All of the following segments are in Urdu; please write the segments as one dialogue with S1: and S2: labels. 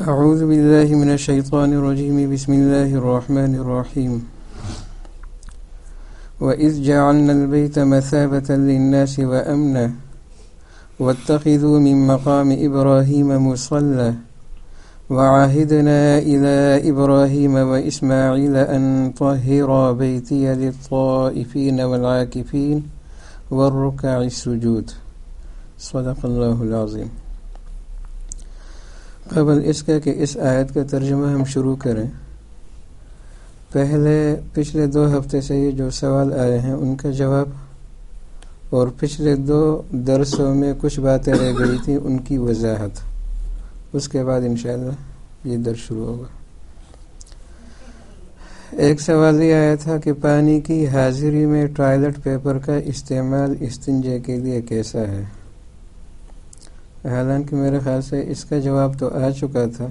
S1: أعوذ بالله من الشيطان الرجيم بسم الله الرحمن الرحيم وإذ جعلنا البيت مثابة للناس وأمنا واتخذوا من مقام إبراهيم مصلى وعهدنا إلى إبراهيم وإسماعيل أن طهرا بيتي للطائفين والعاكفين والركع السجود صدق الله العظيم۔ قبل اس کا کہ اس آیت کا ترجمہ ہم شروع کریں، پچھلے 2 ہفتے سے یہ جو سوال آئے ہیں ان کا جواب، اور پچھلے 2 درسوں میں کچھ باتیں رہ گئی تھیں ان کی وضاحت، اس کے بعد انشاءاللہ یہ درس شروع ہوگا۔ ایک سوال یہ آیا تھا کہ پانی کی حاضری میں ٹوائلٹ پیپر کا استعمال استنجے کے لیے کیسا ہے؟ حالانکہ میرے خیال سے اس کا جواب تو آ چکا تھا۔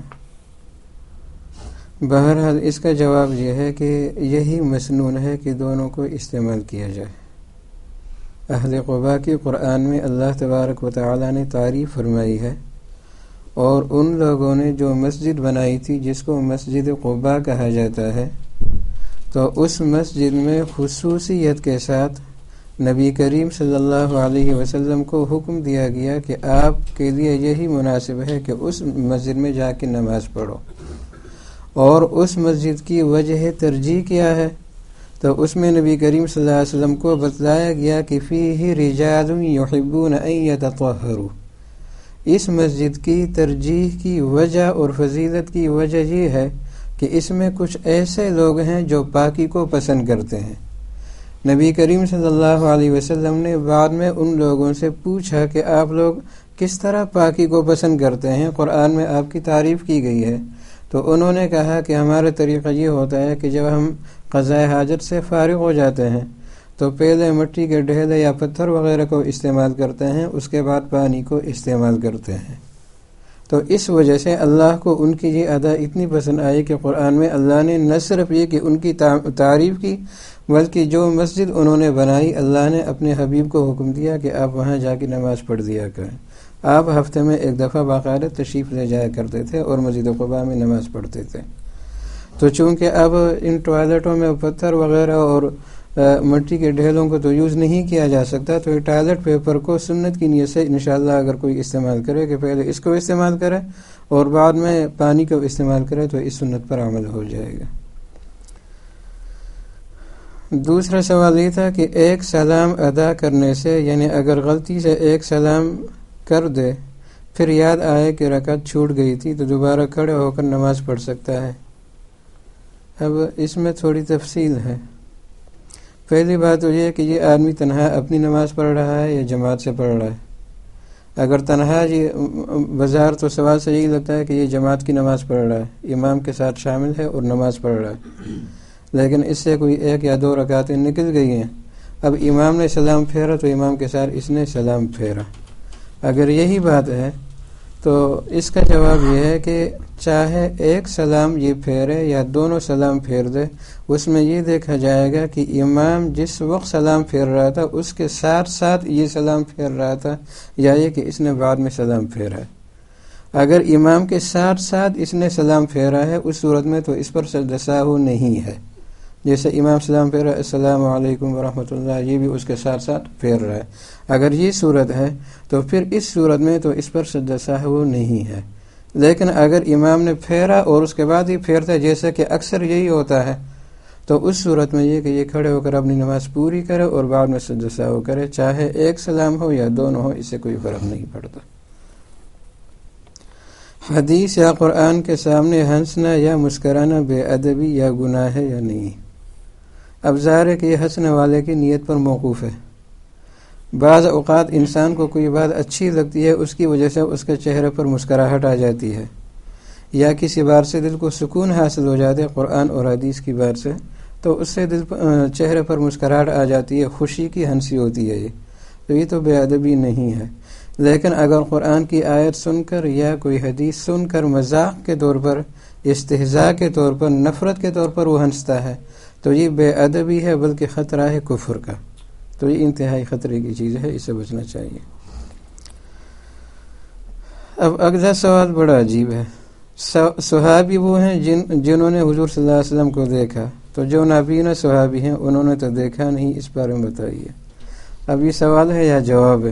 S1: بہرحال اس کا جواب یہ ہے کہ یہی مسنون ہے کہ دونوں کو استعمال کیا جائے۔ اہل قباء کی قرآن میں اللہ تبارک و تعالی نے تعریف فرمائی ہے، اور ان لوگوں نے جو مسجد بنائی تھی جس کو مسجد قباء کہا جاتا ہے، تو اس مسجد میں خصوصیت کے ساتھ نبی کریم صلی اللہ علیہ وسلم کو حکم دیا گیا کہ آپ کے لیے یہی مناسب ہے کہ اس مسجد میں جا کے نماز پڑھو۔ اور اس مسجد کی وجہ ترجیح کیا ہے؟ تو اس میں نبی کریم صلی اللہ علیہ وسلم کو بتلایا گیا کہ فیہ رجال یحبون ان یتطہروا۔ اس مسجد کی ترجیح کی وجہ اور فضیلت کی وجہ یہ ہے کہ اس میں کچھ ایسے لوگ ہیں جو پاکی کو پسند کرتے ہیں۔ نبی کریم صلی اللہ علیہ وسلم نے بعد میں ان لوگوں سے پوچھا کہ آپ لوگ کس طرح پاکی کو پسند کرتے ہیں، قرآن میں آپ کی تعریف کی گئی ہے۔ تو انہوں نے کہا کہ ہمارا طریقہ یہ ہوتا ہے کہ جب ہم قضائے حاجت سے فارغ ہو جاتے ہیں تو پہلے مٹی کے ڈھیلے یا پتھر وغیرہ کو استعمال کرتے ہیں، اس کے بعد پانی کو استعمال کرتے ہیں۔ تو اس وجہ سے اللہ کو ان کی یہ ادا اتنی پسند آئی کہ قرآن میں اللہ نے نہ صرف یہ کہ ان کی تعریف کی، بلکہ جو مسجد انہوں نے بنائی اللہ نے اپنے حبیب کو حکم دیا کہ آپ وہاں جا کے نماز پڑھ دیا کریں۔ آپ ہفتے میں 1 دفعہ باقاعدہ تشریف لے جایا کرتے تھے اور مسجد قباء میں نماز پڑھتے تھے۔ تو چونکہ اب ان ٹوائلٹوں میں پتھر وغیرہ اور مٹی کے ڈھیلوں کو تو یوز نہیں کیا جا سکتا، تو یہ ٹوائلٹ پیپر کو سنت کی نیت سے انشاءاللہ اگر کوئی استعمال کرے کہ پہلے اس کو استعمال کرے اور بعد میں پانی کو استعمال کرے تو اس سنت پر عمل ہو جائے گا۔ دوسرا سوال یہ تھا کہ ایک سلام ادا کرنے سے، یعنی اگر غلطی سے ایک سلام کر دے پھر یاد آئے کہ رکعت چھوٹ گئی تھی تو دوبارہ کھڑے ہو کر نماز پڑھ سکتا ہے؟ اب اس میں تھوڑی تفصیل ہے۔ پہلی بات تو یہ ہے کہ یہ آدمی تنہا اپنی نماز پڑھ رہا ہے یا جماعت سے پڑھ رہا ہے۔ اگر تنہا بظاہر تو سوال سے یہی لگتا ہے کہ یہ جماعت کی نماز پڑھ رہا ہے، امام کے ساتھ شامل ہے اور نماز پڑھ رہا ہے، لیکن اس سے کوئی 1 یا 2 رکعتیں نکل گئی ہیں، اب امام نے سلام پھیرا تو امام کے ساتھ اس نے سلام پھیرا۔ اگر یہی بات ہے تو اس کا جواب یہ ہے کہ چاہے ایک سلام یہ پھیرے یا دونوں سلام پھیر دے، اس میں یہ دیکھا جائے گا کہ امام جس وقت سلام پھیر رہا تھا اس کے ساتھ ساتھ یہ سلام پھیر رہا تھا یا یہ کہ اس نے بعد میں سلام پھیرا ہے۔ اگر امام کے ساتھ ساتھ اس نے سلام پھیرا ہے اس صورت میں تو اس پر سجدہ سہو نہیں ہے۔ جیسے امام سلام پھیرا السلام علیکم ورحمۃ اللہ، یہ بھی اس کے ساتھ ساتھ پھیر رہا ہے۔ اگر یہ صورت ہے تو پھر اس صورت میں تو اس پر سجدہ سہو نہیں ہے۔ لیکن اگر امام نے پھیرا اور اس کے بعد ہی پھیرتا ہے، جیسا کہ اکثر یہی ہوتا ہے، تو اس صورت میں یہ کہ یہ کھڑے ہو کر اپنی نماز پوری کرے اور بعد میں سجدہ سہو کرے، چاہے ایک سلام ہو یا دونوں ہو، اس سے کوئی فرق نہیں پڑتا۔ حدیث یا قرآن کے سامنے ہنسنا یا مسکرانا بے ادبی یا گناہ ہے یا نہیں؟ اب ظاہر ہے کہ یہ ہنسنے والے کی نیت پر موقوف ہے۔ بعض اوقات انسان کو کوئی بات اچھی لگتی ہے، اس کی وجہ سے اس کے چہرے پر مسکراہٹ آ جاتی ہے، یا کسی بات سے دل کو سکون حاصل ہو جاتا ہے قرآن اور حدیث کی بات سے، تو اس سے چہرے پر مسکراہٹ آ جاتی ہے، خوشی کی ہنسی ہوتی ہے، یہ تو بے ادبی نہیں ہے۔ لیکن اگر قرآن کی آیت سن کر یا کوئی حدیث سن کر مذاق کے طور پر، استہزاء کے طور پر، نفرت کے طور پر وہ ہنستا ہے تو یہ بے ادبی ہے، بلکہ خطرہ ہے کفر کا، تو یہ انتہائی خطرے کی چیز ہے، اسے بچنا چاہیے۔ اب اگلا سوال بڑا عجیب ہے۔ صحابی وہ ہیں جنہوں نے حضور صلی اللہ علیہ وسلم کو دیکھا، تو جو نابینا صحابی ہیں انہوں نے تو دیکھا نہیں، اس بارے میں بتائیے۔ اب یہ سوال ہے یا جواب ہے؟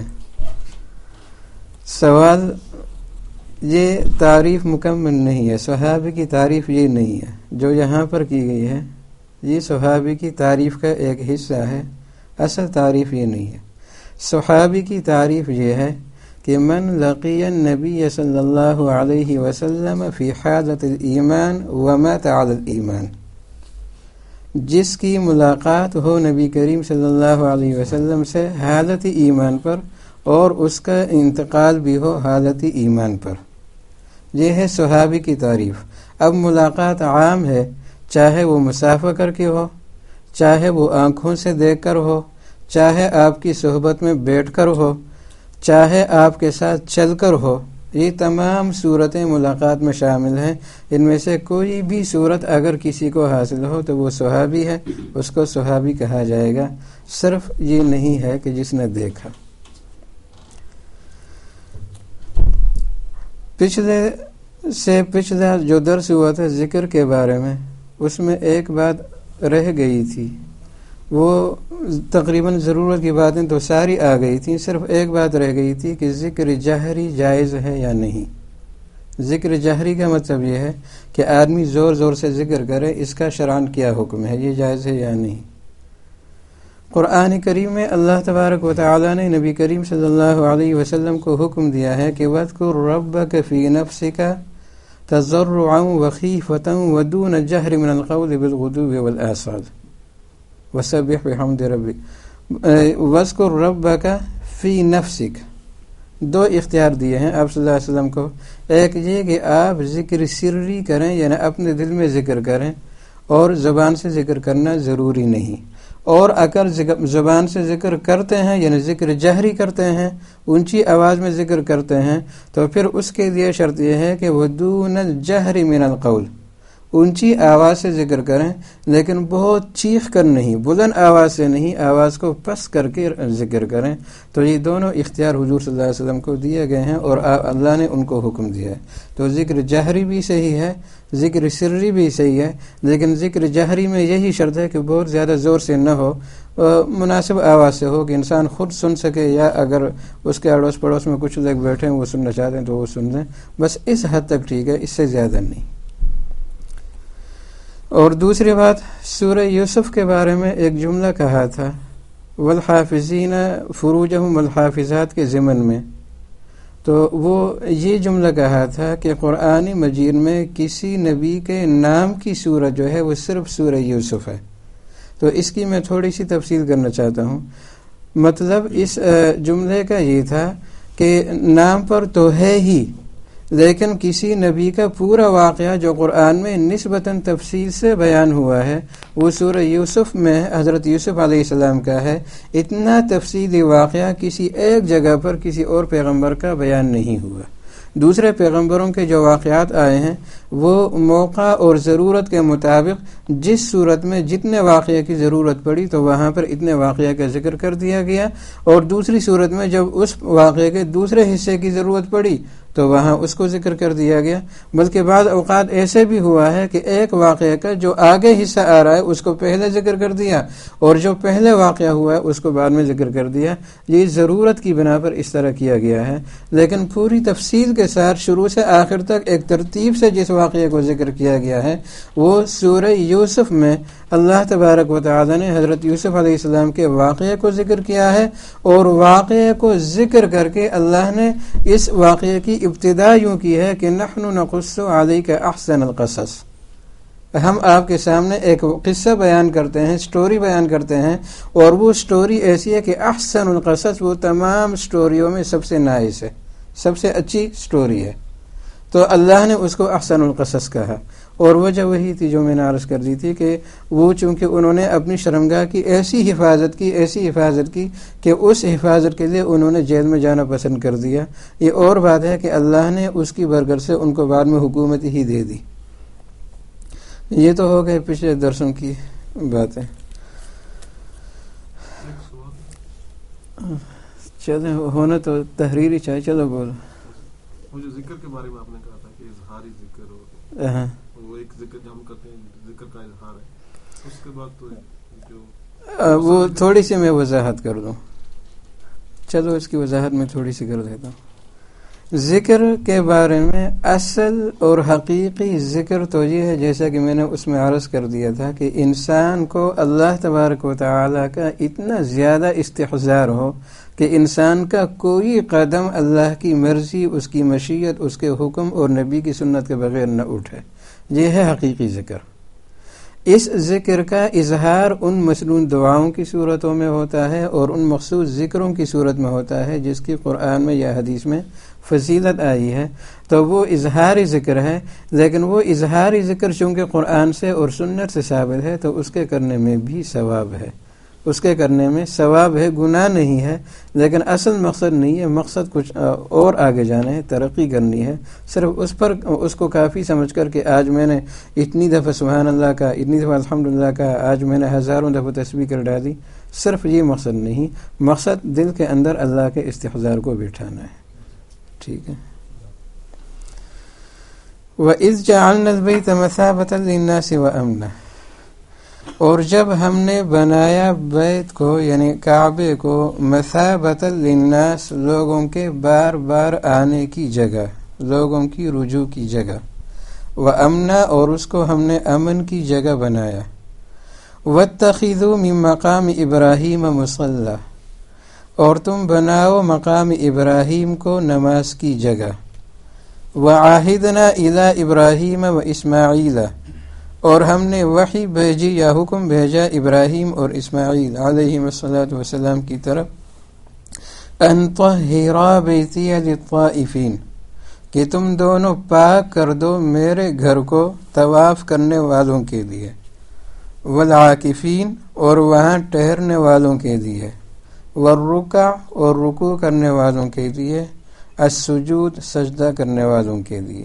S1: سوال یہ تعریف مکمل نہیں ہے، صحابی کی تعریف یہ نہیں ہے جو یہاں پر کی گئی ہے، یہ صحابی کی تعریف کا ایک حصہ ہے، اصل تعریف یہ نہیں ہے۔ صحابی کی تعریف یہ ہے کہ من لقی النبی صلی اللہ علیہ وسلم فی حالت الایمان ومات علی الایمان، جس کی ملاقات ہو نبی کریم صلی اللہ علیہ وسلم سے حالت ایمان پر اور اس کا انتقال بھی ہو حالت ایمان پر، یہ ہے صحابی کی تعریف۔ اب ملاقات عام ہے، چاہے وہ مسافہ کر کے ہو، چاہے وہ آنکھوں سے دیکھ کر ہو، چاہے آپ کی صحبت میں بیٹھ کر ہو، چاہے آپ کے ساتھ چل کر ہو، یہ تمام صورتیں ملاقات میں شامل ہیں۔ ان میں سے کوئی بھی صورت اگر کسی کو حاصل ہو تو وہ صحابی ہے، اس کو صحابی کہا جائے گا، صرف یہ نہیں ہے کہ جس نے دیکھا۔ پچھلا جو درس ہوا تھا ذکر کے بارے میں، اس میں ایک بات رہ گئی تھی، وہ تقریباً ضرورت کی باتیں تو ساری آ گئی تھیں، صرف ایک بات رہ گئی تھی کہ ذکر جہری جائز ہے یا نہیں۔ ذکر جہری کا مطلب یہ ہے کہ آدمی زور زور سے ذکر کرے، اس کا شرعاً کیا حکم ہے، یہ جائز ہے یا نہیں۔ قرآن کریم میں اللہ تبارک و تعالی نے نبی کریم صلی اللہ علیہ وسلم کو حکم دیا ہے کہ وَاذْكُرْ رَبَّكَ فِي نَفْسِكَ تَضَرُّعًا وَخِيفَةً وَدُونَ الجَّهْرِ مِنَ الْقَوْلِ بِالْغُدُوِّ وَالْآصَالِ وَسَبِّحْ بِحَمْدِ رَبِّكَ۔ وَاذْكُرْ رَبَّكَ فِي نَفْسِكَ، دو اختیار دیے ہیں آپ صلی اللہ علیہ وسلم کو، ایک یہ کہ آپ ذکر سری کریں، یعنی اپنے دل میں ذکر کریں، اور زبان سے ذکر کرنا ضروری نہیں، اور اگر زبان سے ذکر کرتے ہیں یعنی ذکر جہری کرتے ہیں، اونچی آواز میں ذکر کرتے ہیں، تو پھر اس کے لیے شرط یہ ہے کہ وَدُونَ الْجَهْرِ مِنَ الْقَوْلِ، اونچی آواز سے ذکر کریں، لیکن بہت چیخ کر نہیں، بلند آواز سے نہیں، آواز کو پس کر کے ذکر کریں۔ تو یہ دونوں اختیار حضور صلی اللہ علیہ وسلم کو دیے گئے ہیں اور اللہ نے ان کو حکم دیا ہے۔ تو ذکر جہری بھی صحیح ہے، ذکر سری بھی صحیح ہے، لیکن ذکر جہری میں یہی شرط ہے کہ بہت زیادہ زور سے نہ ہو، مناسب آواز سے ہو کہ انسان خود سن سکے، یا اگر اس کے اڑوس پڑوس میں کچھ لوگ بیٹھے ہیں وہ سننا چاہتے ہیں تو وہ سن لیں، بس اس حد تک ٹھیک ہے، اس سے زیادہ نہیں۔ اور دوسری بات، سورہ یوسف کے بارے میں ایک جملہ کہا تھا والحافظین فروجہم والحافظات کے ضمن میں، تو وہ یہ جملہ کہا تھا کہ قرآن مجید میں کسی نبی کے نام کی سورت جو ہے وہ صرف سورہ یوسف ہے۔ تو اس کی میں تھوڑی سی تفصیل کرنا چاہتا ہوں۔ مطلب اس جملے کا یہ تھا کہ نام پر تو ہے ہی، لیکن کسی نبی کا پورا واقعہ جو قرآن میں نسبتاً تفصیل سے بیان ہوا ہے وہ سورہ یوسف میں حضرت یوسف علیہ السلام کا ہے۔ اتنا تفصیلی واقعہ کسی ایک جگہ پر کسی اور پیغمبر کا بیان نہیں ہوا۔ دوسرے پیغمبروں کے جو واقعات آئے ہیں وہ موقع اور ضرورت کے مطابق جس صورت میں جتنے واقعے کی ضرورت پڑی تو وہاں پر اتنے واقعے کا ذکر کر دیا گیا، اور دوسری صورت میں جب اس واقعے کے دوسرے حصے کی ضرورت پڑی تو وہاں اس کو ذکر کر دیا گیا۔ بلکہ بعض اوقات ایسے بھی ہوا ہے کہ ایک واقعے کا جو آگے حصہ آ رہا ہے اس کو پہلے ذکر کر دیا، اور جو پہلے واقعہ ہوا ہے اس کو بعد میں ذکر کر دیا۔ یہ ضرورت کی بنا پر اس طرح کیا گیا ہے، لیکن پوری تفصیل کے ساتھ شروع سے آخر تک ایک ترتیب سے جس واقعے کو ذکر کیا گیا ہے وہ سورہ یوسف میں اللہ تبارک و تعالی نے حضرت یوسف علیہ السلام کے واقعے کو ذکر کیا ہے، اور واقعے کو ذکر کر کے اللہ نے اس واقعے کی ابتدا یوں کی ہے کہ نحن نقص علیک احسن القصص، ہم آپ کے سامنے ایک قصہ بیان کرتے ہیں، سٹوری بیان کرتے ہیں، اور وہ سٹوری ایسی ہے کہ احسن القصص وہ تمام سٹوریوں میں سب سے نائس ہے، سب سے اچھی سٹوری ہے۔ تو اللہ نے اس کو احسن القصص کہا، اور وجہ وہی تھی جو میں نے عرض کر دی تھی کہ وہ چونکہ انہوں نے اپنی شرمگاہ کی ایسی حفاظت کی کہ اس حفاظت کے لیے انہوں نے جیل میں جانا پسند کر دیا۔ یہ اور بات ہے کہ اللہ نے اس کی برکت سے ان کو بعد میں حکومت ہی دے دی۔ یہ تو ہو گئے پچھلے درسوں کی باتیں۔ چلیں، ہونا تو تحریری چاہیے، چلو بولو۔
S2: وہ جو ذکر کے بارے میں آپ نے کہا تھا کہ اظہاری ذکر ہو، وہ ایک ذکر جو ہم کرتے ہیں ذکر کا اظہار ہے، اس کے بعد تو جو
S1: وہ تھوڑی سی میں وضاحت کر دوں، چلو اس کی وضاحت میں تھوڑی سی کر دیتا ہوں. ذکر کے بارے میں اصل اور حقیقی ذکر تو یہ ہے، جیسا کہ میں نے اس میں عرض کر دیا تھا، کہ انسان کو اللہ تبارک و تعالی کا اتنا زیادہ استحضار ہو کہ انسان کا کوئی قدم اللہ کی مرضی، اس کی مشیت، اس کے حکم اور نبی کی سنت کے بغیر نہ اٹھے. یہ ہے حقیقی ذکر. اس ذکر کا اظہار ان مسنون دعاؤں کی صورتوں میں ہوتا ہے اور ان مخصوص ذکروں کی صورت میں ہوتا ہے جس کی قرآن میں یا حدیث میں فضیلت آئی ہے. تو وہ اظہاری ذکر ہے، لیکن وہ اظہاری ذکر چونکہ قرآن سے اور سنت سے ثابت ہے تو اس کے کرنے میں بھی ثواب ہے، اس کے کرنے میں ثواب ہے، گناہ نہیں ہے. لیکن اصل مقصد نہیں ہے، مقصد کچھ اور آگے جانا ہے، ترقی کرنی ہے. صرف اس کو کافی سمجھ کر کہ آج میں نے اتنی دفعہ سبحان اللہ کا، اتنی دفعہ الحمدللہ کا، آج میں نے ہزاروں دفعہ تسبیح کر ڈالی، صرف یہ مقصد نہیں. مقصد دل کے اندر اللہ کے استحضار کو بٹھانا ہے. ٹھیک ہے. وَإِذْ جَعَلْنَا الْبَيْتَ مَثَابَةً لِلنَّاسِ وَأَمْنًا، اور جب ہم نے بنایا بیت کو یعنی کعبے کو مثابۃ للناس، لوگوں کے بار بار آنے کی جگہ، لوگوں کی رجوع کی جگہ، وَأَمْنًا، اور اس کو ہم نے امن کی جگہ بنایا. وَاتَّخِذُوا مِن مَقَامِ إِبْرَاهِيمَ مُصَلًّى، اور تم بناؤ مقام ابراہیم کو نماز کی جگہ. وَعَاهِدْنَا إِلَىٰ إِبْرَاهِيمَ وَإِسْمَاعِيلَ، اور ہم نے وحی بھیجی یا حکم بھیجا ابراہیم اور اسماعیل علیہم الصلاۃ والسلام کی طرف، أَن طَهِّرَا بَيْتِيَ لِلطَّائِفِينَ، کہ تم دونوں پاک کر دو میرے گھر کو طواف کرنے والوں کے لیے، والعاکفین، اور وہاں ٹہرنے والوں کے لیے، والرکع، اور رکوع کرنے والوں کے لیے، السجود، سجدہ کرنے والوں کے لیے.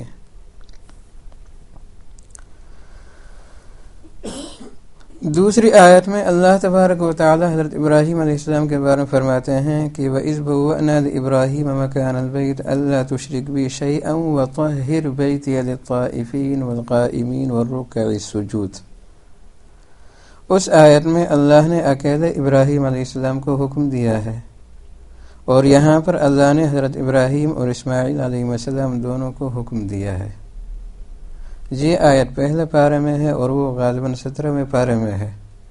S1: دوسری آیت میں اللہ تبارک و تعالی حضرت ابراہیم علیہ السلام کے بارے میں فرماتے ہیں کہ وَإِذْ بَوَّأْنَا لِإِبْرَاهِيمَ مَكَانَ الْبَيْتِ أَلَّا تُشْرِكْ بِي شَيْئًا وَطَهِّرْ بَيْتِيَ لِلطَّائِفِينَ وَالْقَائِمِينَ وَالرُّكَّعِ السُّجُودِ. اس آیت میں اللہ نے اکیلے ابراہیم علیہ السلام کو حکم دیا ہے، اور یہاں پر اللہ نے حضرت ابراہیم اور اسماعیل علیہ السلام دونوں کو حکم دیا ہے. یہ آیت پہلے پارے میں ہے اور وہ غالباً 17ویں پارے میں ہے.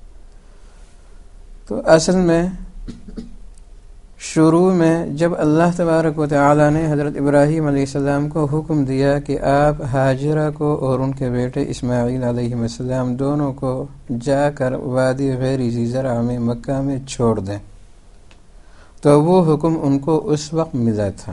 S1: تو اصل میں شروع میں جب اللہ تبارک و تعالی نے حضرت ابراہیم علیہ السلام کو حکم دیا کہ آپ ہاجرہ کو اور ان کے بیٹے اسماعیل علیہ السلام دونوں کو جا کر وادی غیر ذی زرع میں مکہ میں چھوڑ دیں، تو وہ حکم ان کو اس وقت ملا تھا.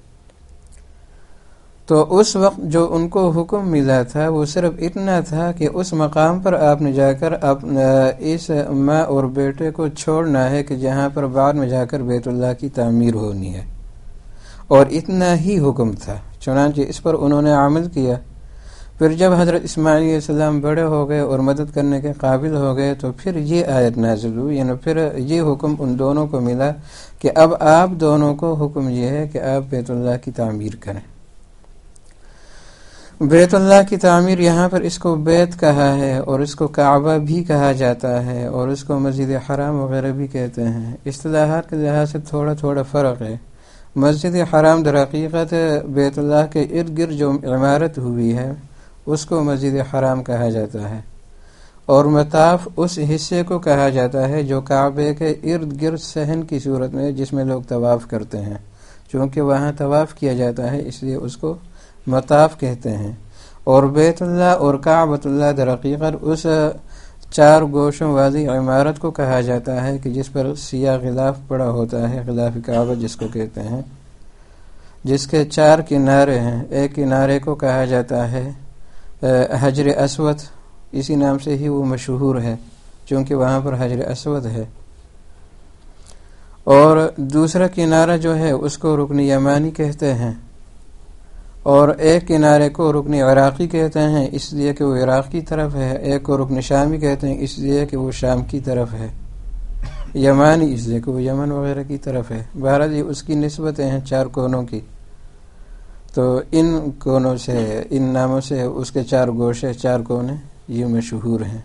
S1: تو اس وقت جو ان کو حکم ملا تھا وہ صرف اتنا تھا کہ اس مقام پر آپ نے جا کر اس ماں اور بیٹے کو چھوڑنا ہے کہ جہاں پر بعد میں جا کر بیت اللہ کی تعمیر ہونی ہے، اور اتنا ہی حکم تھا. چنانچہ اس پر انہوں نے عمل کیا. پھر جب حضرت اسماعیل علیہ السلام بڑے ہو گئے اور مدد کرنے کے قابل ہو گئے تو پھر یہ آیت نازل ہوئی، یعنی پھر یہ حکم ان دونوں کو ملا کہ اب آپ دونوں کو حکم یہ ہے کہ آپ بیت اللہ کی تعمیر کریں. بیت اللہ کی تعمیر یہاں پر اس کو بیت کہا ہے اور اس کو کعبہ بھی کہا جاتا ہے اور اس کو مسجد حرام وغیرہ بھی کہتے ہیں. اصطلاحات کے لحاظ سے تھوڑا تھوڑا فرق ہے. مسجد حرام در حقیقت بیت اللہ کے ارد گرد جو عمارت ہوئی ہے اس کو مسجد حرام کہا جاتا ہے، اور مطاف اس حصے کو کہا جاتا ہے جو کعبے کے ارد گرد صحن کی صورت میں جس میں لوگ طواف کرتے ہیں. چونکہ وہاں طواف کیا جاتا ہے اس لیے اس کو مطاف کہتے ہیں. اور بیت اللہ اور کعبۃ اللہ در حقیقت اس 4 گوشوں والی عمارت کو کہا جاتا ہے کہ جس پر سیاہ غلاف پڑا ہوتا ہے، غلاف کعبہ جس کو کہتے ہیں، جس کے 4 کنارے ہیں. ایک کنارے کو کہا جاتا ہے حجر اسود، اسی نام سے ہی وہ مشہور ہے چونکہ وہاں پر حجر اسود ہے. اور دوسرا کنارہ جو ہے اس کو رکن یمانی کہتے ہیں، اور ایک کنارے کو رکن عراقی کہتے ہیں اس لیے کہ وہ عراق کی طرف ہے. ایک کو رکن شامی کہتے ہیں اس لیے کہ وہ شام کی طرف ہے. یمانی اس لیے کہ وہ یمن وغیرہ کی طرف ہے. بہرحال یہ اس کی نسبتیں ہیں 4 کونوں کی. تو ان کونوں سے، ان ناموں سے اس کے 4 گوشے، 4 کونے یہ مشہور ہیں۔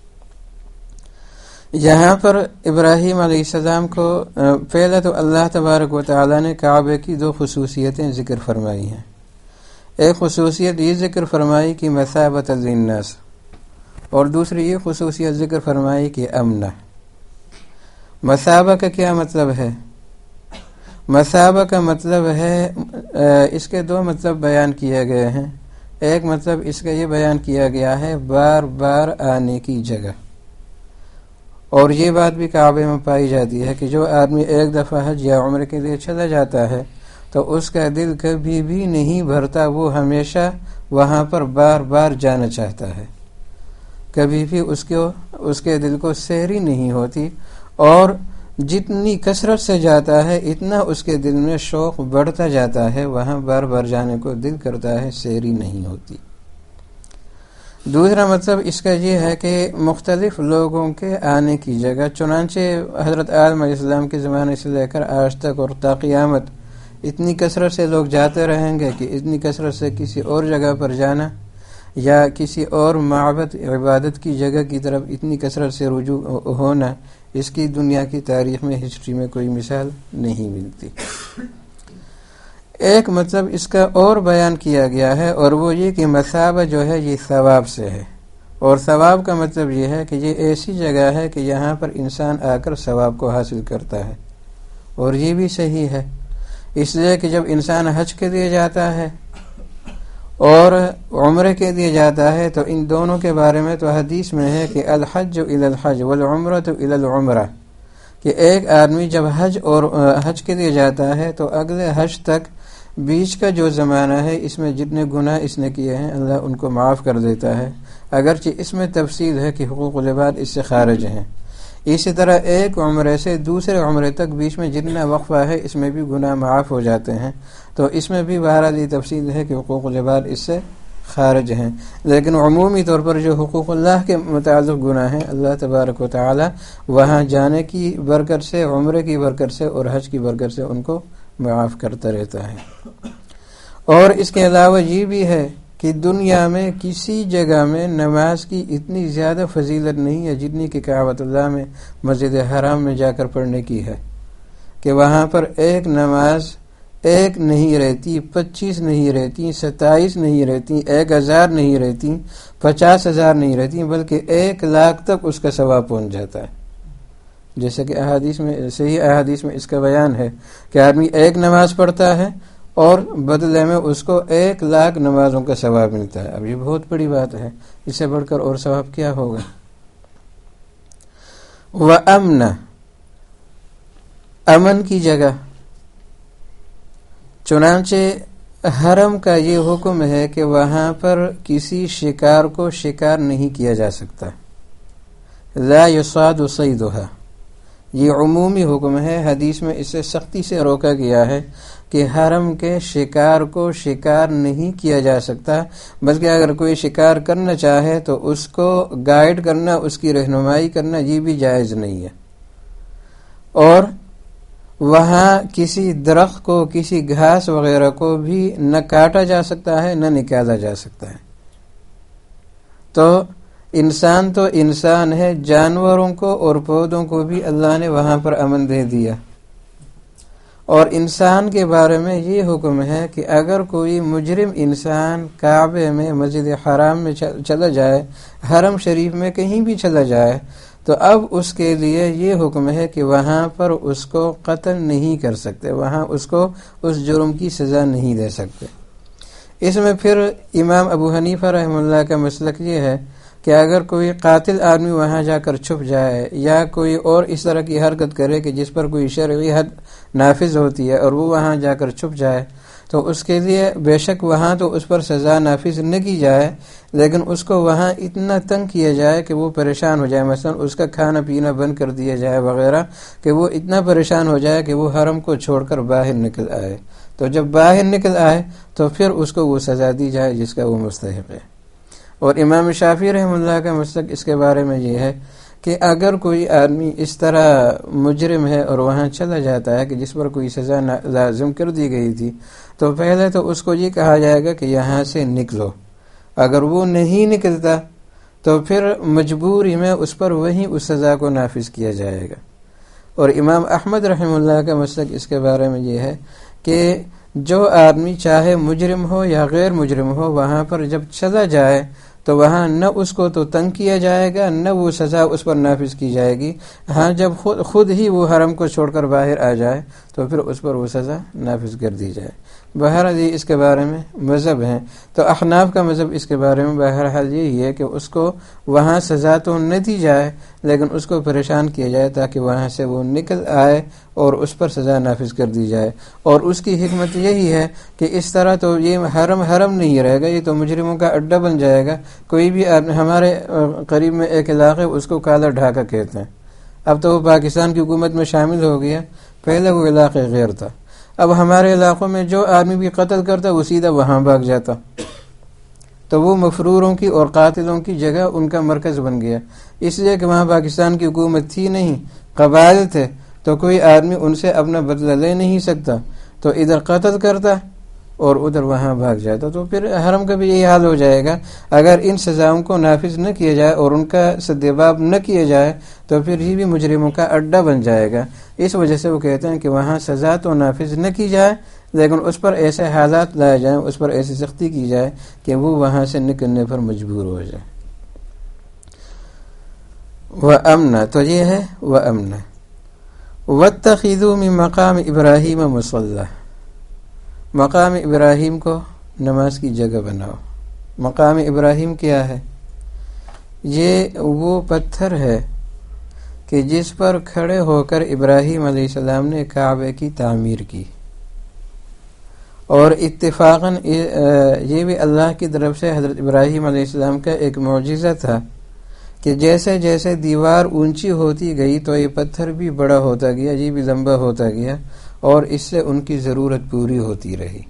S1: یہاں پر ابراہیم علیہ السلام کو پہلے تو اللہ تبارک و تعالی نے کعبے کی 2 خصوصیتیں ذکر فرمائی ہیں۔ ایک خصوصیت یہ ذکر فرمائی کہ مثابۃ للناس، اور دوسری یہ خصوصیت ذکر فرمائی کہ امن۔ مثابہ کا کیا مطلب ہے؟ مثابہ کا مطلب ہے، اس کے 2 مطلب بیان کیے گئے ہیں۔ ایک مطلب اس کا یہ بیان کیا گیا ہے بار بار آنے کی جگہ، اور یہ بات بھی کعبے میں پائی جاتی ہے کہ جو آدمی ایک دفعہ حج یا عمرے کے لیے چلا جاتا ہے تو اس کا دل کبھی بھی نہیں بھرتا، وہ ہمیشہ وہاں پر بار بار جانا چاہتا ہے، کبھی بھی اس کے دل کو سحری نہیں ہوتی، اور جتنی کثرت سے جاتا ہے اتنا اس کے دل میں شوق بڑھتا جاتا ہے، وہاں بار بار جانے کو دل کرتا ہے، سحری نہیں ہوتی۔ دوسرا مطلب اس کا یہ ہے کہ مختلف لوگوں کے آنے کی جگہ، چنانچہ حضرت آدم علیہ السلام کے زمانے سے لے کر آج تک اور تا قیامت اتنی کثرت سے لوگ جاتے رہیں گے کہ اتنی کثرت سے کسی اور جگہ پر جانا یا کسی اور معبد عبادت کی جگہ کی طرف اتنی کثرت سے رجوع ہونا، اس کی دنیا کی تاریخ میں، ہسٹری میں کوئی مثال نہیں ملتی۔ ایک مطلب اس کا اور بیان کیا گیا ہے، اور وہ یہ کہ مثابہ جو ہے یہ ثواب سے ہے، اور ثواب کا مطلب یہ ہے کہ یہ ایسی جگہ ہے کہ یہاں پر انسان آ کر ثواب کو حاصل کرتا ہے، اور یہ بھی صحیح ہے، اس لیے کہ جب انسان حج کے لیے جاتا ہے اور عمرے کے لیے جاتا ہے تو ان دونوں کے بارے میں تو حدیث میں ہے کہ الحج الی الحج والعمرۃ الی العمرہ، کہ ایک آدمی جب حج کے لیے جاتا ہے تو اگلے حج تک بیچ کا جو زمانہ ہے اس میں جتنے گناہ اس نے کیے ہیں اللہ ان کو معاف کر دیتا ہے، اگرچہ اس میں تفصیل ہے کہ حقوق العباد اس سے خارج ہیں۔ اسی طرح ایک عمرے سے دوسرے عمرے تک بیچ میں جتنا وقفہ ہے اس میں بھی گناہ معاف ہو جاتے ہیں، تو اس میں بھی بہرحال یہ تفصیل ہے کہ حقوق العباد اس سے خارج ہیں، لیکن عمومی طور پر جو حقوق اللہ کے متعلق گناہ ہیں اللہ تبارک و تعالی وہاں جانے کی برکت سے، عمرے کی برکت سے اور حج کی برکت سے ان کو معاف کرتا رہتا ہے۔ اور اس کے علاوہ یہ بھی ہے کہ دنیا میں کسی جگہ میں نماز کی اتنی زیادہ فضیلت نہیں ہے جتنی کہ کعبۃ اللہ میں، مسجد حرام میں جا کر پڑھنے کی ہے، کہ وہاں پر ایک نماز ایک نہیں رہتی، 25 نہیں رہتی، 27 نہیں رہتی، 1000 نہیں رہتی، 50,000 نہیں رہتی، بلکہ 1,00,000 تک اس کا ثواب پہنچ جاتا ہے، جیسے کہ صحیح احادیث میں اس کا بیان ہے کہ آدمی ایک نماز پڑھتا ہے اور بدلے میں اس کو 1,00,000 نمازوں کا ثواب ملتا ہے۔ اب یہ بہت بڑی بات ہے، اس سے بڑھ کر اور ثواب کیا ہوگا؟ وَأَمْنَ، امن کی جگہ، چنانچہ حرم کا یہ حکم ہے کہ وہاں پر کسی شکار کو شکار نہیں کیا جا سکتا، لا يصاد صیدها، یہ عمومی حکم ہے، حدیث میں اس سے سختی سے روکا گیا ہے کہ حرم کے شکار کو شکار نہیں کیا جا سکتا، بلکہ اگر کوئی شکار کرنا چاہے تو اس کو گائیڈ کرنا، اس کی رہنمائی کرنا یہ بھی جائز نہیں ہے، اور وہاں کسی درخت کو، کسی گھاس وغیرہ کو بھی نہ کاٹا جا سکتا ہے نہ نکالا جا سکتا ہے۔ تو انسان ہے، جانوروں کو اور پودوں کو بھی اللہ نے وہاں پر امن دے دیا، اور انسان کے بارے میں یہ حکم ہے کہ اگر کوئی مجرم انسان کعبے میں، مسجد حرام میں چلا جائے، حرم شریف میں کہیں بھی چلا جائے، تو اب اس کے لیے یہ حکم ہے کہ وہاں پر اس کو قتل نہیں کر سکتے، وہاں اس کو اس جرم کی سزا نہیں دے سکتے۔ اس میں پھر امام ابو حنیفہ رحمہ اللہ کا مسلک یہ ہے کہ اگر کوئی قاتل آدمی وہاں جا کر چھپ جائے یا کوئی اور اس طرح کی حرکت کرے کہ جس پر کوئی شرعی حد نافذ ہوتی ہے اور وہ وہاں جا کر چھپ جائے، تو اس کے لیے بے شک وہاں تو اس پر سزا نافذ نہ کی جائے، لیکن اس کو وہاں اتنا تنگ کیا جائے کہ وہ پریشان ہو جائے، مثلا اس کا کھانا پینا بند کر دیا جائے وغیرہ، کہ وہ اتنا پریشان ہو جائے کہ وہ حرم کو چھوڑ کر باہر نکل آئے، تو جب باہر نکل آئے تو پھر اس کو وہ سزا دی جائے جس کا وہ مستحق ہے۔ اور امام شافعی رحمہ اللہ کا مسلک اس کے بارے میں یہ ہے کہ اگر کوئی آدمی اس طرح مجرم ہے اور وہاں چلا جاتا ہے کہ جس پر کوئی سزا لازم کر دی گئی تھی، تو پہلے تو اس کو یہ کہا جائے گا کہ یہاں سے نکلو. اگر وہ نہیں نکلتا تو پھر مجبوری میں اس پر وہیں اس سزا کو نافذ کیا جائے گا. اور امام احمد رحمہ اللہ کا مسلک اس کے بارے میں یہ ہے کہ جو آدمی چاہے مجرم ہو یا غیر مجرم ہو، وہاں پر جب چلا جائے تو وہاں نہ اس کو تو تنگ کیا جائے گا، نہ وہ سزا اس پر نافذ کی جائے گی. ہاں جب خود ہی وہ حرم کو چھوڑ کر باہر آ جائے تو پھر اس پر وہ سزا نافذ کر دی جائے. بہرحال یہ اس کے بارے میں مذہب ہیں. تو احناف کا مذہب اس کے بارے میں بہرحال یہی ہے کہ اس کو وہاں سزا تو نہ دی جائے، لیکن اس کو پریشان کیا جائے تاکہ وہاں سے وہ نکل آئے اور اس پر سزا نافذ کر دی جائے. اور اس کی حکمت یہی ہے کہ اس طرح تو یہ حرم نہیں رہے گا، یہ تو مجرموں کا اڈا بن جائے گا. کوئی بھی ہمارے قریب میں ایک علاقے اس کو کالا ڈھاکہ کہتے ہیں. اب تو وہ پاکستان کی حکومت میں شامل ہو گیا، پہلے وہ علاقے غیر تھا. اب ہمارے علاقوں میں جو آدمی بھی قتل کرتا وہ سیدھا وہاں بھاگ جاتا، تو وہ مفروروں کی اور قاتلوں کی جگہ ان کا مرکز بن گیا. اس لیے کہ وہاں پاکستان کی حکومت تھی نہیں، قبائل تھے، تو کوئی آدمی ان سے اپنا بدلہ لے نہیں سکتا، تو ادھر قتل کرتا اور ادھر وہاں بھاگ جاتا. تو پھر حرم کا بھی یہی حال ہو جائے گا. اگر ان سزاؤں کو نافذ نہ کیا جائے اور ان کا سدباب نہ کیا جائے تو پھر یہ بھی مجرموں کا اڈا بن جائے گا. اس وجہ سے وہ کہتے ہیں کہ وہاں سزا تو نافذ نہ کی جائے، لیکن اس پر ایسے حالات لائے جائیں، اس پر ایسی سختی کی جائے کہ وہ وہاں سے نکلنے پر مجبور ہو جائے. وَأَمْنَ، تو یہ ہے وَأَمْنَ. وَاتَّخِذُوا مِن مَقَامِ إِبْرَاهِيمَ مُصَلًّى، مقام ابراہیم کو نماز کی جگہ بناؤ. مقام ابراہیم کیا ہے؟ یہ وہ پتھر ہے کہ جس پر کھڑے ہو کر ابراہیم علیہ السلام نے کعبے کی تعمیر کی. اور اتفاقاً یہ بھی اللہ کی طرف سے حضرت ابراہیم علیہ السلام کا ایک معجزہ تھا کہ جیسے جیسے دیوار اونچی ہوتی گئی تو یہ پتھر بھی بڑا ہوتا گیا، یہ بھی لمبا ہوتا گیا، اور اس سے ان کی ضرورت پوری ہوتی رہی.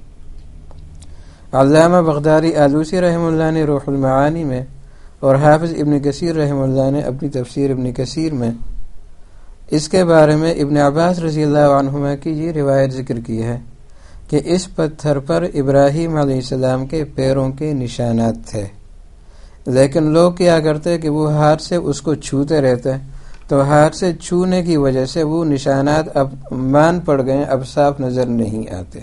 S1: علامہ بغدادی آلوسی رحمہ اللہ نے روح المعانی میں اور حافظ ابن کثیر رحمہ اللہ نے اپنی تفسیر ابن کثیر میں اس کے بارے میں ابن عباس رضی اللہ عنہما کی یہ روایت ذکر کی ہے کہ اس پتھر پر ابراہیم علیہ السلام کے پیروں کے نشانات تھے، لیکن لوگ کیا کرتے کہ وہ ہاتھ سے اس کو چھوتے رہتے، تو ہاتھ سے چھونے کی وجہ سے وہ نشانات اب مان پڑ گئے، اب صاف نظر نہیں آتے.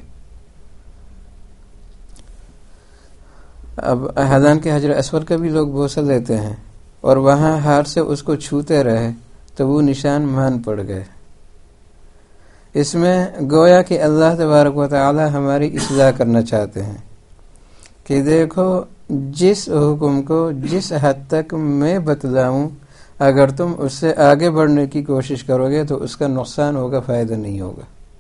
S1: اب حالانکہ حجر اسود کا بھی لوگ بوسہ لیتے ہیں اور وہاں ہاتھ سے اس کو چھوتے رہے تو وہ نشان مان پڑ گئے. اس میں گویا کہ اللہ تبارک و تعالی ہماری اصلاح کرنا چاہتے ہیں کہ دیکھو جس حکم کو جس حد تک میں بتلاؤں، اگر تم اس سے آگے بڑھنے کی کوشش کرو گے تو اس کا نقصان ہوگا، فائدہ نہیں ہوگا.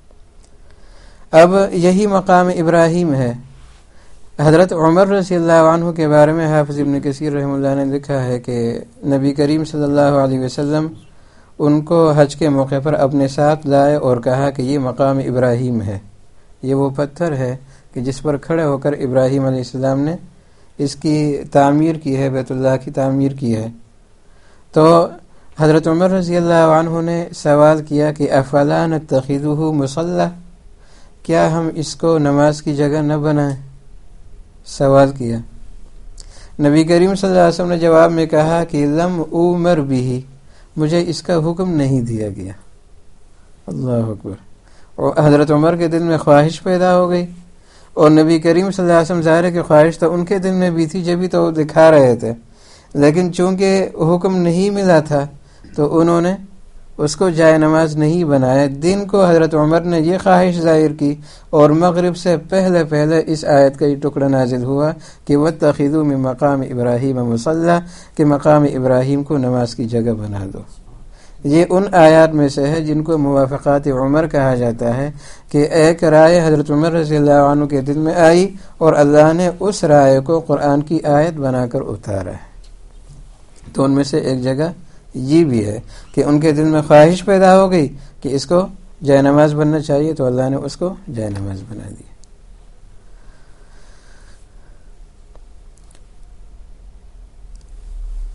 S1: اب یہی مقام ابراہیم ہے. حضرت عمر رضی اللہ عنہ کے بارے میں حافظ ابن کثیر رحمہ اللہ نے لکھا ہے کہ نبی کریم صلی اللہ علیہ وسلم ان کو حج کے موقع پر اپنے ساتھ لائے اور کہا کہ یہ مقام ابراہیم ہے، یہ وہ پتھر ہے کہ جس پر کھڑے ہو کر ابراہیم علیہ السلام نے اس کی تعمیر کی ہے، بیت اللہ کی تعمیر کی ہے. تو حضرت عمر رضی اللہ عنہ نے سوال کیا کہ افلا نتخذہ مصلی، کیا ہم اس کو نماز کی جگہ نہ بنائیں؟ سوال کیا. نبی کریم صلی اللہ علیہ وسلم نے جواب میں کہا کہ لم اومر بھی، مجھے اس کا حکم نہیں دیا گیا. اللہ اکبر. اور حضرت عمر کے دل میں خواہش پیدا ہو گئی، اور نبی کریم صلی اللہ علیہ وسلم ظاہر ہے کہ خواہش تو ان کے دل میں بھی تھی، جبھی تو دکھا رہے تھے، لیکن چونکہ حکم نہیں ملا تھا تو انہوں نے اس کو جائے نماز نہیں بنایا. دن کو حضرت عمر نے یہ خواہش ظاہر کی اور مغرب سے پہلے پہلے اس آیت کا یہ ٹکڑا نازل ہوا کہ وَاتَّخِذُوا مِن مَقَامِ إِبْرَاهِيمَ مُصَلًّى، کہ مقام ابراہیم کو نماز کی جگہ بنا دو. یہ ان آیات میں سے ہے جن کو موافقات عمر کہا جاتا ہے کہ ایک رائے حضرت عمر رضی اللہ عنہ کے دل میں آئی اور اللہ نے اس رائے کو قرآن کی آیت بنا کر اتارا ہے. تو ان میں سے ایک جگہ یہ بھی ہے کہ ان کے دل میں خواہش پیدا ہو گئی کہ اس کو جائے نماز بننا چاہیے، تو اللہ نے اس کو جائے نماز بنا دی.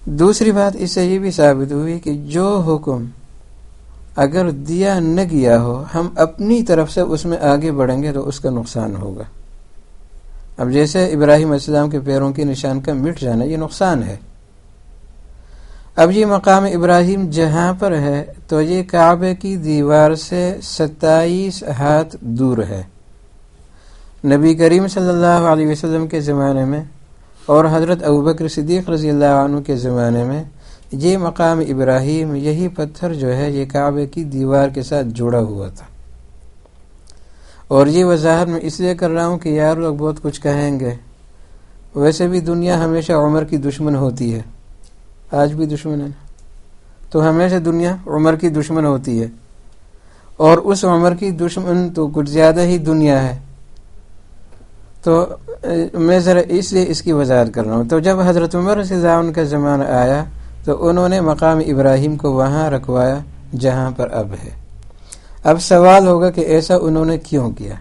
S1: دوسری بات اس سے یہ بھی ثابت ہوئی کہ جو حکم اگر دیا نہ گیا ہو ہم اپنی طرف سے اس میں آگے بڑھیں گے تو اس کا نقصان ہوگا. اب جیسے ابراہیم علیہ السلام کے پیروں کے نشان کا مٹ جانا یہ نقصان ہے. اب یہ مقام ابراہیم جہاں پر ہے تو یہ کعبے کی دیوار سے 27 ہاتھ دور ہے. نبی کریم صلی اللہ علیہ وسلم کے زمانے میں اور حضرت ابوبکر صدیق رضی اللہ عنہ کے زمانے میں یہ مقام ابراہیم یہی پتھر جو ہے یہ کعبے کی دیوار کے ساتھ جڑا ہوا تھا. اور یہ وضاحت میں اس لیے کر رہا ہوں کہ یار لوگ بہت کچھ کہیں گے. ویسے بھی دنیا ہمیشہ عمر کی دشمن ہوتی ہے، آج بھی دشمن ہے، تو ہمیشہ دنیا عمر کی دشمن ہوتی ہے، اور اس عمر کی دشمن تو کچھ زیادہ ہی دنیا ہے. تو میں ذرا اس لیے اس کی وضاحت کر رہا ہوں. تو جب حضرت عمر رضی اللہ عنہ کا زمانہ آیا تو انہوں نے مقام ابراہیم کو وہاں رکھوایا جہاں پر اب ہے. اب سوال ہوگا کہ ایسا انہوں نے کیوں کیا؟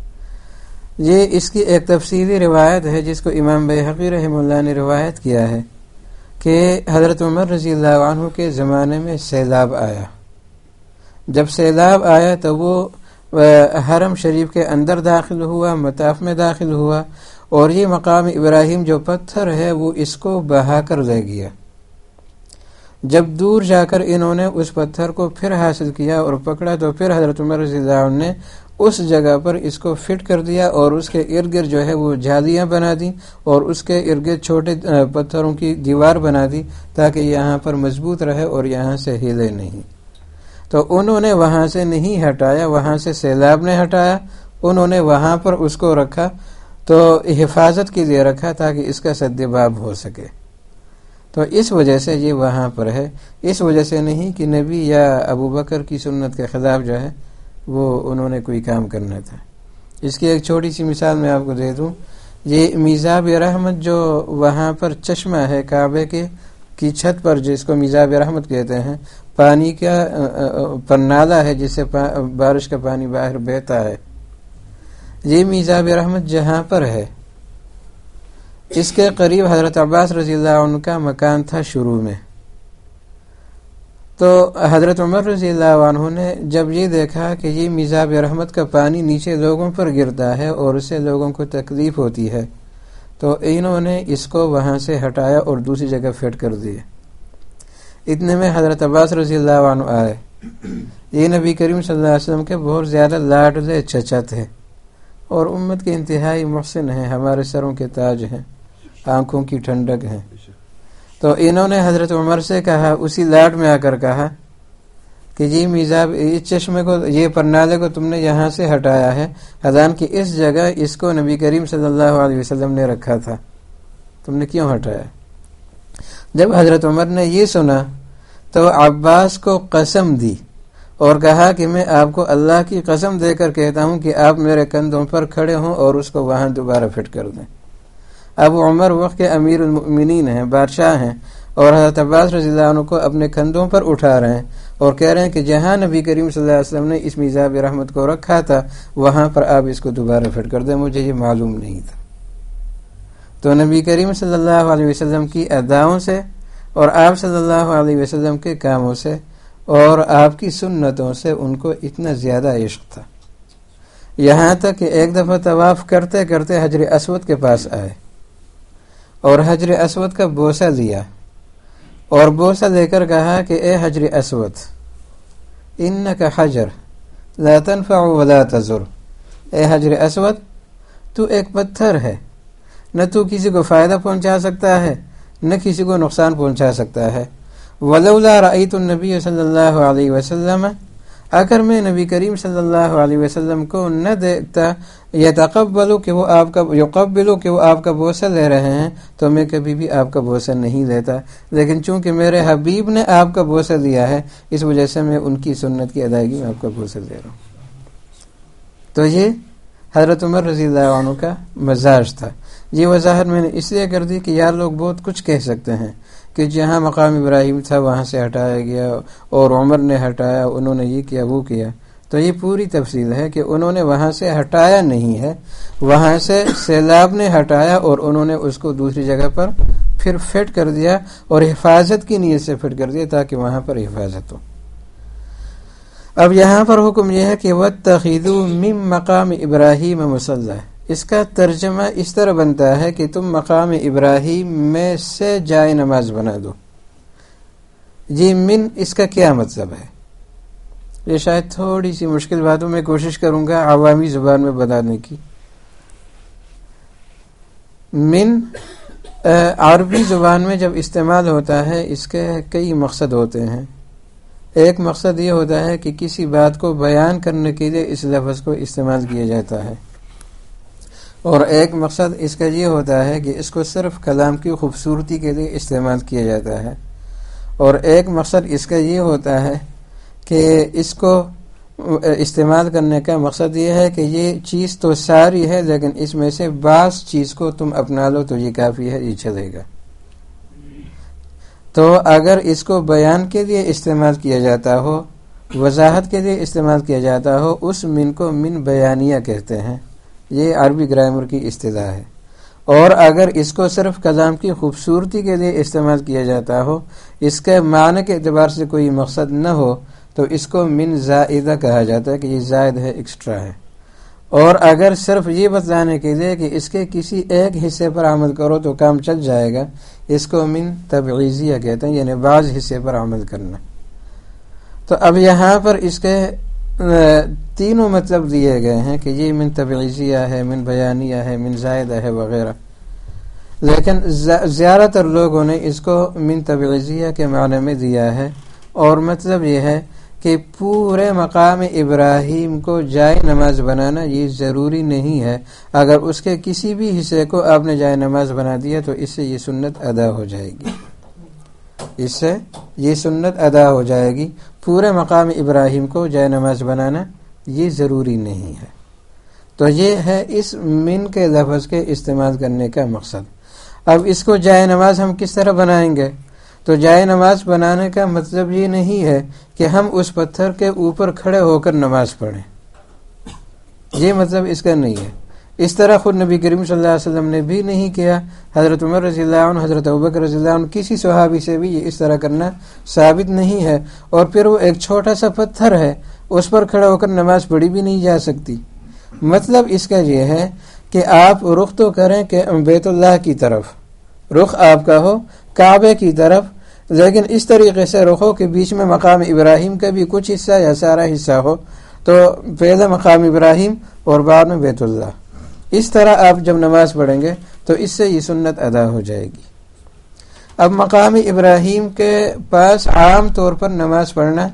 S1: یہ اس کی ایک تفصیلی روایت ہے جس کو امام بیہقی رحمہ اللہ نے روایت کیا ہے کہ حضرت عمر رضی اللہ عنہ کے زمانے میں سیلاب آیا. جب سیلاب آیا تو وہ حرم شریف کے اندر داخل ہوا، مطاف میں داخل ہوا، اور یہ مقام ابراہیم جو پتھر ہے وہ اس کو بہا کر لے گیا. جب دور جا کر انہوں نے اس پتھر کو پھر حاصل کیا اور پکڑا تو پھر حضرت عمر رضی اللہ عنہ نے اس جگہ پر اس کو فٹ کر دیا اور اس کے ارد گرد جو ہے وہ جالیاں بنا دی اور اس کے ارد گرد چھوٹے پتھروں کی دیوار بنا دی تاکہ یہاں پر مضبوط رہے اور یہاں سے ہلے نہیں. تو انہوں نے وہاں سے نہیں ہٹایا، وہاں سے سیلاب نے ہٹایا، انہوں نے وہاں پر اس کو رکھا تو حفاظت کے لیے رکھا تاکہ اس کا سدباب ہو سکے. تو اس وجہ سے یہ وہاں پر ہے، اس وجہ سے نہیں کہ نبی یا ابو بکر کی سنت کے خلاف جو ہے وہ انہوں نے کوئی کام کرنا تھا. اس کی ایک چھوٹی سی مثال میں آپ کو دے دوں. یہ میزاب رحمت جو وہاں پر چشمہ ہے کعبے کی چھت پر جس کو میزاب رحمت کہتے ہیں، پانی کا پر نالا ہے جس سے بارش کا پانی باہر بہتا ہے. یہ میزاب رحمت جہاں پر ہے اس کے قریب حضرت عباس رضی اللہ عنہ کا مکان تھا شروع میں. تو حضرت عمر رضی اللہ عنہ نے جب یہ دیکھا کہ یہ میزاب رحمت کا پانی نیچے لوگوں پر گرتا ہے اور اس سے لوگوں کو تکلیف ہوتی ہے تو انہوں نے اس کو وہاں سے ہٹایا اور دوسری جگہ فٹ کر دیے. اتنے میں حضرت عباس رضی اللہ عنہ آئے. یہ نبی کریم صلی اللہ علیہ وسلم کے بہت زیادہ لاڈلے چچا تھے اور امت کے انتہائی محسن ہیں، ہمارے سروں کے تاج ہیں، آنکھوں کی ٹھنڈک ہیں. تو انہوں نے حضرت عمر سے کہا، اسی لاٹ میں آ کر کہا کہ یہ میزاب اس چشمے کو، یہ پرنالے کو تم نے یہاں سے ہٹایا ہے، حالانکہ اس جگہ اس کو نبی کریم صلی اللہ علیہ وسلم نے رکھا تھا، تم نے کیوں ہٹایا؟ جب حضرت عمر نے یہ سنا تو عباس کو قسم دی اور کہا کہ میں آپ کو اللہ کی قسم دے کر کہتا ہوں کہ آپ میرے کندھوں پر کھڑے ہوں اور اس کو وہاں دوبارہ فٹ کر دیں. اب عمر وقت کے امیر المؤمنین ہیں، بادشاہ ہیں، اور حضرت عباس رضی اللہ عنہ کو اپنے کندھوں پر اٹھا رہے ہیں اور کہہ رہے ہیں کہ جہاں نبی کریم صلی اللہ علیہ وسلم نے اس میزاب رحمت کو رکھا تھا وہاں پر آپ اس کو دوبارہ فٹ کر دیں، مجھے یہ معلوم نہیں تھا. تو نبی کریم صلی اللہ علیہ وسلم کی اداؤں سے اور آپ صلی اللہ علیہ وسلم کے کاموں سے اور آپ کی سنتوں سے ان کو اتنا زیادہ عشق تھا، یہاں تک کہ ایک دفعہ طواف کرتے کرتے حجر اسود کے پاس آئے اور حجر اسود کا بوسہ لیا اور بوسہ لے کر کہا کہ اے حجر اسود انک حجر لا تنفع ولا تضر، اے حجر اسود تو ایک پتھر ہے، نہ تو کسی کو فائدہ پہنچا سکتا ہے نہ کسی کو نقصان پہنچا سکتا ہے. ولولا رأیت النبی صلی اللہ علیہ وسلم، اگر میں نبی کریم صلی اللہ علیہ وسلم کو نہ دیکھتا یتقبلوا کہ وہ آپ کا یقبلوا کہ وہ آپ کا بوسہ لے رہے ہیں تو میں کبھی بھی آپ کا بوسہ نہیں لیتا، لیکن چونکہ میرے حبیب نے آپ کا بوسہ لیا ہے اس وجہ سے میں ان کی سنت کی ادائیگی میں آپ کا بوسہ لے رہا ہوں. تو یہ حضرت عمر رضی اللہ عنہ کا مزاج تھا. یہ وضاحت میں نے اس لیے کر دی کہ یار لوگ بہت کچھ کہہ سکتے ہیں کہ جہاں مقام ابراہیم تھا وہاں سے ہٹایا گیا اور عمر نے ہٹایا، انہوں نے یہ کیا وہ کیا. تو یہ پوری تفصیل ہے کہ انہوں نے وہاں سے ہٹایا نہیں ہے، وہاں سے سیلاب نے ہٹایا اور انہوں نے اس کو دوسری جگہ پر پھر فٹ کر دیا اور حفاظت کی نیت سے فٹ کر دیا تاکہ وہاں پر حفاظت ہو۔ اب یہاں پر حکم یہ ہے کہ وَاتَّخِذُوا مِن مَقَامِ إِبْرَاهِيمَ مُصَلًّى، اس کا ترجمہ اس طرح بنتا ہے کہ تم مقام ابراہیم میں سے جائے نماز بنا دو۔ جی من اس کا کیا مطلب ہے؟ یہ شاید تھوڑی سی مشکل باتوں میں کوشش کروں گا عوامی زبان میں بتانے کی۔ من عربی زبان میں جب استعمال ہوتا ہے اس کے کئی مقصد ہوتے ہیں۔ ایک مقصد یہ ہوتا ہے کہ کسی بات کو بیان کرنے کے لیے اس لفظ کو استعمال کیا جاتا ہے، اور ایک مقصد اس کا یہ ہوتا ہے کہ اس کو صرف کلام کی خوبصورتی کے لیے استعمال کیا جاتا ہے، اور ایک مقصد اس کا یہ ہوتا ہے کہ اس کو استعمال کرنے کا مقصد یہ ہے کہ یہ چیز تو ساری ہے لیکن اس میں سے بعض چیز کو تم اپنا لو تو یہ کافی ہے، یہ چلے گا۔ تو اگر اس کو بیان کے لیے استعمال کیا جاتا ہو، وضاحت کے لیے استعمال کیا جاتا ہو، اس من کو من بیانیہ کہتے ہیں، یہ عربی گرامر کی اصطلاح ہے۔ اور اگر اس کو صرف کلام کی خوبصورتی کے لیے استعمال کیا جاتا ہو، اس کے معنی کے اعتبار سے کوئی مقصد نہ ہو، تو اس کو من زائدہ کہا جاتا ہے کہ یہ زائد ہے، ایکسٹرا ہے۔ اور اگر صرف یہ بتلانے کے لیے کہ اس کے کسی ایک حصے پر عمل کرو تو کام چل جائے گا، اس کو من تبعیضیہ کہتے ہیں، یعنی بعض حصے پر عمل کرنا۔ تو اب یہاں پر اس کے تینوں مطلب دیے گئے ہیں کہ یہ من تبعیضیہ ہے، من بیانیہ ہے، من زائدہ ہے وغیرہ، لیکن زیادہ تر لوگوں نے اس کو من تبعیضیہ کے معنی میں دیا ہے، اور مطلب یہ ہے کہ پورے مقام ابراہیم کو جائے نماز بنانا یہ ضروری نہیں ہے۔ اگر اس کے کسی بھی حصے کو آپ نے جائے نماز بنا دیا تو اس سے یہ سنت ادا ہو جائے گی، اس سے یہ سنت ادا ہو جائے گی۔ پورے مقام ابراہیم کو جائے نماز بنانا یہ ضروری نہیں ہے۔ تو یہ ہے اس من کے لفظ کے استعمال کرنے کا مقصد۔ اب اس کو جائے نماز ہم کس طرح بنائیں گے؟ تو جائے نماز بنانے کا مطلب یہ نہیں ہے کہ ہم اس پتھر کے اوپر کھڑے ہو کر نماز پڑھیں، یہ مطلب اس کا نہیں ہے۔ اس طرح خود نبی کریم صلی اللہ علیہ وسلم نے بھی نہیں کیا، حضرت عمر رضی اللہ عنہ، حضرت ابوبکر رضی اللہ عنہ، کسی صحابی سے بھی یہ اس طرح کرنا ثابت نہیں ہے۔ اور پھر وہ ایک چھوٹا سا پتھر ہے، اس پر کھڑے ہو کر نماز پڑھی بھی نہیں جا سکتی۔ مطلب اس کا یہ ہے کہ آپ رخ تو کریں کہ بیت اللہ کی طرف، رخ آپ کا ہو کعبے کی طرف، لیکن اس طریقے سے رخ ہو کہ بیچ میں مقام ابراہیم کا بھی کچھ حصہ یا سارا حصہ ہو، تو پہلے مقام ابراہیم اور بعد میں بیت اللہ۔ اس طرح آپ جب نماز پڑھیں گے تو اس سے یہ سنت ادا ہو جائے گی۔ اب مقام ابراہیم کے پاس عام طور پر نماز پڑھنا،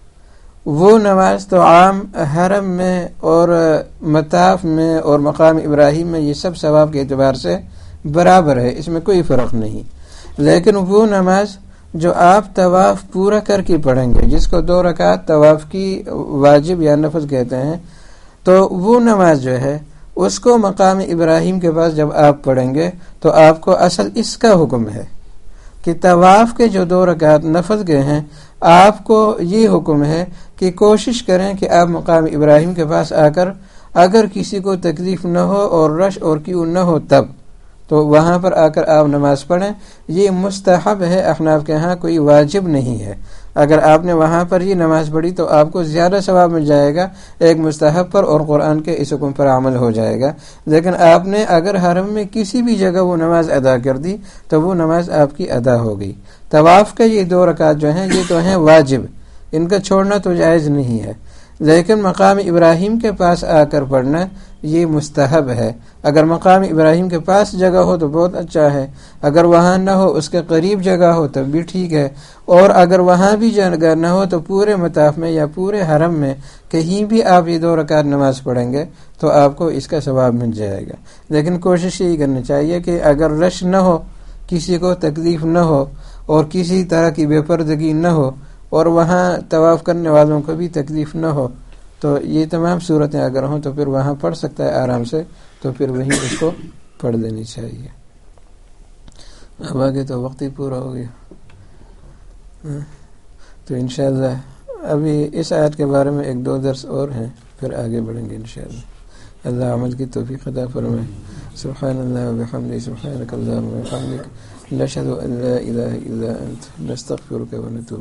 S1: وہ نماز تو عام حرم میں اور مطاف میں اور مقام ابراہیم میں یہ سب ثواب کے اعتبار سے برابر ہے، اس میں کوئی فرق نہیں۔ لیکن وہ نماز جو آپ طواف پورا کر کے پڑھیں گے، جس کو 2 رکعت طواف کی واجب یا نفل کہتے ہیں، تو وہ نماز جو ہے اس کو مقام ابراہیم کے پاس جب آپ پڑھیں گے تو آپ کو اصل اس کا حکم ہے کہ طواف کے جو 2 رکعت نفل کے ہیں، آپ کو یہ حکم ہے کہ کوشش کریں کہ آپ مقام ابراہیم کے پاس آ کر، اگر کسی کو تکلیف نہ ہو اور رش اور کیوں نہ ہو تب، تو وہاں پر آ کر آپ نماز پڑھیں۔ یہ مستحب ہے، احناف کے ہاں کوئی واجب نہیں ہے۔ اگر آپ نے وہاں پر یہ نماز پڑھی تو آپ کو زیادہ ثواب مل جائے گا ایک مستحب پر، اور قرآن کے اس حکم پر عمل ہو جائے گا۔ لیکن آپ نے اگر حرم میں کسی بھی جگہ وہ نماز ادا کر دی تو وہ نماز آپ کی ادا ہو گئی۔ طواف کے یہ 2 رکعت جو ہیں یہ تو ہیں واجب، ان کا چھوڑنا تو جائز نہیں ہے، لیکن مقام ابراہیم کے پاس آ کر پڑھنا یہ مستحب ہے۔ اگر مقام ابراہیم کے پاس جگہ ہو تو بہت اچھا ہے، اگر وہاں نہ ہو، اس کے قریب جگہ ہو تب بھی ٹھیک ہے، اور اگر وہاں بھی جگہ نہ ہو تو پورے مطاف میں یا پورے حرم میں کہیں بھی آپ یہ 2 رکعت نماز پڑھیں گے تو آپ کو اس کا ثواب مل جائے گا۔ لیکن کوشش یہی کرنی چاہیے کہ اگر رش نہ ہو، کسی کو تکلیف نہ ہو اور کسی طرح کی بے پردگی نہ ہو، اور وہاں طواف کرنے والوں کو بھی تکلیف نہ ہو، تو یہ تمام صورتیں اگر ہوں تو پھر وہاں پڑھ سکتا ہے آرام سے، تو پھر وہیں اس کو پڑھ لینی چاہیے۔ اب آگے تو وقت ہی پورا ہو گیا، تو انشاءاللہ ابھی اس آیت کے بارے میں 1-2 درس اور ہیں، پھر آگے بڑھیں گے انشاءاللہ۔ اللہ عمل کی توفیق عطا فرمائے۔ سبحان اللہ و بحمدہ، سبحانک اللہم و بحمدک، نشهد أن لا إله إلا أنت نستغفرك ونتوب